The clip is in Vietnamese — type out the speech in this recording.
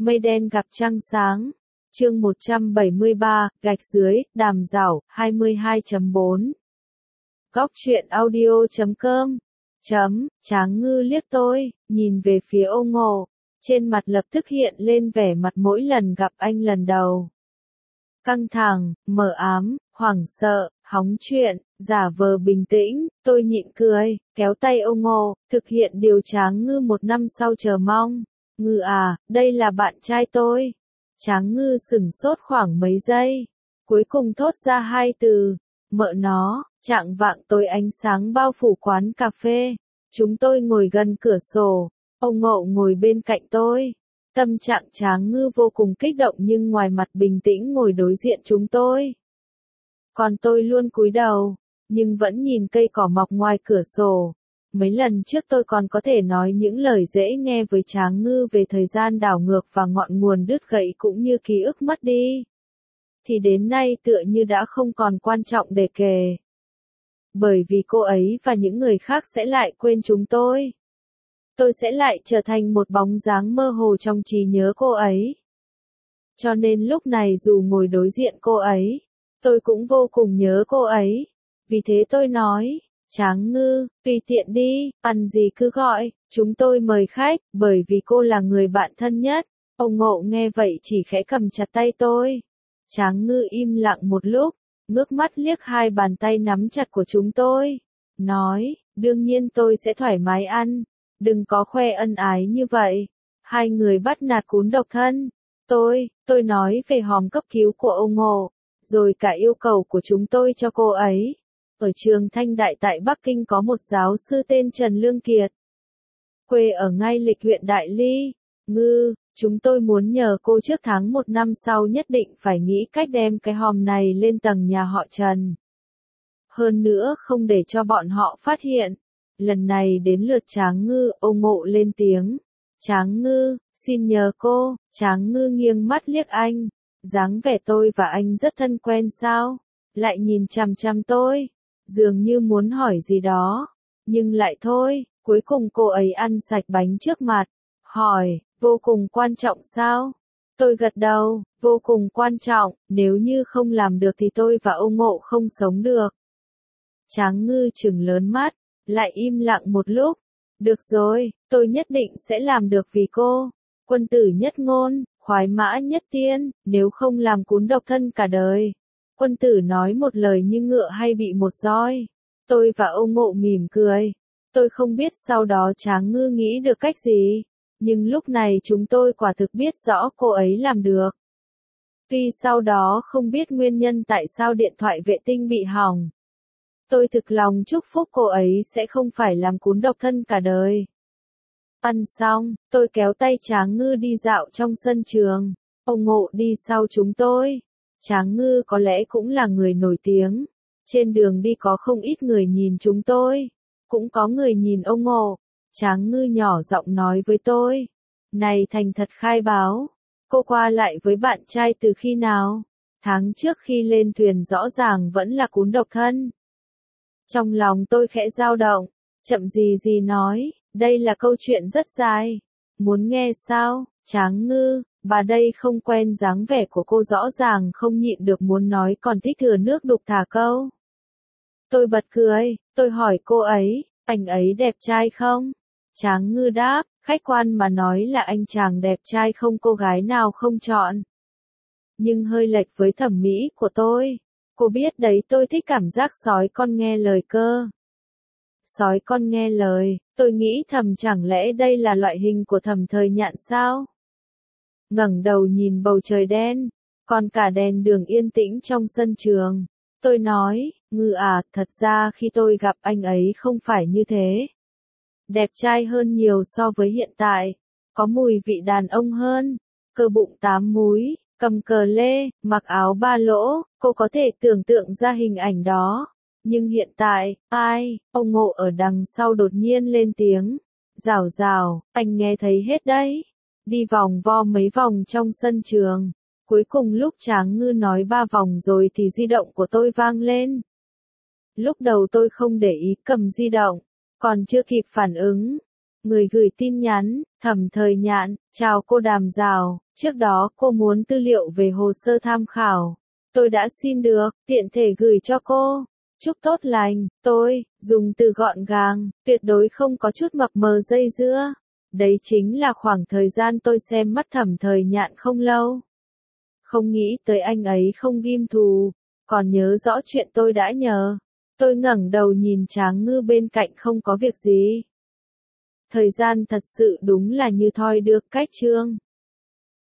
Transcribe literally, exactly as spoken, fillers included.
Mây đen gặp trăng sáng. Chương một trăm bảy mươi ba, gạch dưới, đàm giảo, hai mươi hai chấm bốn. Góc truyện audio chấm com. Chấm, Tráng Ngư liếc tôi, nhìn về phía Ô Ngộ, trên mặt lập tức hiện lên vẻ mặt mỗi lần gặp anh lần đầu. Căng thẳng, mờ ám, hoảng sợ, hóng chuyện, giả vờ bình tĩnh, tôi nhịn cười, kéo tay Ô Ngộ, thực hiện điều Tráng Ngư một năm sau chờ mong. Ngư à, đây là bạn trai tôi. Tráng Ngư sửng sốt khoảng mấy giây, cuối cùng thốt ra hai từ, mợ nó. Trạng vạng tối ánh sáng bao phủ quán cà phê, chúng tôi ngồi gần cửa sổ, Ông Ngộ ngồi bên cạnh tôi. Tâm trạng Tráng Ngư vô cùng kích động nhưng ngoài mặt bình tĩnh ngồi đối diện chúng tôi. Còn tôi luôn cúi đầu, nhưng vẫn nhìn cây cỏ mọc ngoài cửa sổ. Mấy lần trước tôi còn có thể nói những lời dễ nghe với Tráng Ngư về thời gian đảo ngược và ngọn nguồn đứt gãy cũng như ký ức mất đi. Thì đến nay tựa như đã không còn quan trọng để kể. Bởi vì cô ấy và những người khác sẽ lại quên chúng tôi. Tôi sẽ lại trở thành một bóng dáng mơ hồ trong trí nhớ cô ấy. Cho nên lúc này dù ngồi đối diện cô ấy, tôi cũng vô cùng nhớ cô ấy. Vì thế tôi nói, Tráng Ngư, tùy tiện đi, ăn gì cứ gọi, chúng tôi mời khách, bởi vì cô là người bạn thân nhất. Ông Ngộ nghe vậy chỉ khẽ cầm chặt tay tôi. Tráng Ngư im lặng một lúc, ngước mắt liếc hai bàn tay nắm chặt của chúng tôi, nói, đương nhiên tôi sẽ thoải mái ăn, đừng có khoe ân ái như vậy. Hai người bắt nạt cún độc thân. Tôi, tôi nói về hòm cấp cứu của Ô Ngộ, rồi cả yêu cầu của chúng tôi cho cô ấy. Ở trường Thanh Đại tại Bắc Kinh có một giáo sư tên Trần Lương Kiệt. Quê ở ngay lịch huyện Đại Ly. Ngư, chúng tôi muốn nhờ cô trước tháng một năm sau nhất định phải nghĩ cách đem cái hòm này lên tầng nhà họ Trần. Hơn nữa không để cho bọn họ phát hiện. Lần này đến lượt Tráng Ngư, Ô Ngộ lên tiếng. Tráng Ngư, xin nhờ cô. Tráng Ngư nghiêng mắt liếc anh. Dáng vẻ tôi và anh rất thân quen sao? Lại nhìn chằm chằm tôi. Dường như muốn hỏi gì đó. Nhưng lại thôi, cuối cùng cô ấy ăn sạch bánh trước mặt. Hỏi, vô cùng quan trọng sao? Tôi gật đầu, vô cùng quan trọng, nếu như không làm được thì tôi và Ô Ngộ không sống được. Tráng Ngư trừng lớn mắt, lại im lặng một lúc. Được rồi, tôi nhất định sẽ làm được vì cô. Quân tử nhất ngôn, khoái mã nhất tiên, nếu không làm cún độc thân cả đời. Quân tử nói một lời như ngựa hay bị một roi. Tôi và Ô Ngộ mỉm cười. Tôi không biết sau đó Tráng Ngư nghĩ được cách gì. Nhưng lúc này chúng tôi quả thực biết rõ cô ấy làm được. Tuy sau đó không biết nguyên nhân tại sao điện thoại vệ tinh bị hỏng. Tôi thực lòng chúc phúc cô ấy sẽ không phải làm cún độc thân cả đời. Ăn xong, tôi kéo tay Tráng Ngư đi dạo trong sân trường. Ông Ngộ đi sau chúng tôi. Tráng Ngư có lẽ cũng là người nổi tiếng. Trên đường đi có không ít người nhìn chúng tôi. Cũng có người nhìn ông Ngộ. Tráng Ngư nhỏ giọng nói với tôi. Này thành thật khai báo. Cô qua lại với bạn trai từ khi nào? Tháng trước khi lên thuyền rõ ràng vẫn là cún độc thân. Trong lòng tôi khẽ dao động. Chậm gì gì nói. Đây là câu chuyện rất dài. Muốn nghe sao? Tráng Ngư, bà đây không quen dáng vẻ của cô rõ ràng không nhịn được muốn nói còn thích thừa nước đục thả câu. Tôi bật cười. Tôi hỏi cô ấy, anh ấy đẹp trai không? Tráng Ngư đáp, khách quan mà nói là anh chàng đẹp trai không cô gái nào không chọn. Nhưng hơi lệch với thẩm mỹ của tôi. Cô biết đấy tôi thích cảm giác sói con nghe lời cơ. Sói con nghe lời, tôi nghĩ thầm chẳng lẽ đây là loại hình của Thẩm Thời Nhạn sao? Ngẩng đầu nhìn bầu trời đen, còn cả đèn đường yên tĩnh trong sân trường. Tôi nói, Ngư à, thật ra khi tôi gặp anh ấy không phải như thế. Đẹp trai hơn nhiều so với hiện tại, có mùi vị đàn ông hơn, cơ bụng tám múi, cầm cờ lê, mặc áo ba lỗ, cô có thể tưởng tượng ra hình ảnh đó. Nhưng hiện tại, ai, ông Ngộ ở đằng sau đột nhiên lên tiếng. Rào rào, anh nghe thấy hết đấy. Đi vòng vo mấy vòng trong sân trường. Cuối cùng lúc Tráng Ngư nói ba vòng rồi thì di động của tôi vang lên. Lúc đầu tôi không để ý cầm di động, còn chưa kịp phản ứng. Người gửi tin nhắn, Thẩm Thời Nhạn, chào cô Đàm Giảo, trước đó cô muốn tư liệu về hồ sơ tham khảo. Tôi đã xin được, tiện thể gửi cho cô. Chúc tốt lành, tôi, dùng từ gọn gàng, tuyệt đối không có chút mập mờ dây dưa. Đấy chính là khoảng thời gian tôi xem mắt Thẩm Thời Nhạn không lâu. Không nghĩ tới anh ấy không ghim thù, còn nhớ rõ chuyện tôi đã nhờ. Tôi ngẩng đầu nhìn Tráng Ngư bên cạnh không có việc gì. Thời gian thật sự đúng là như thoi đưa cách chương.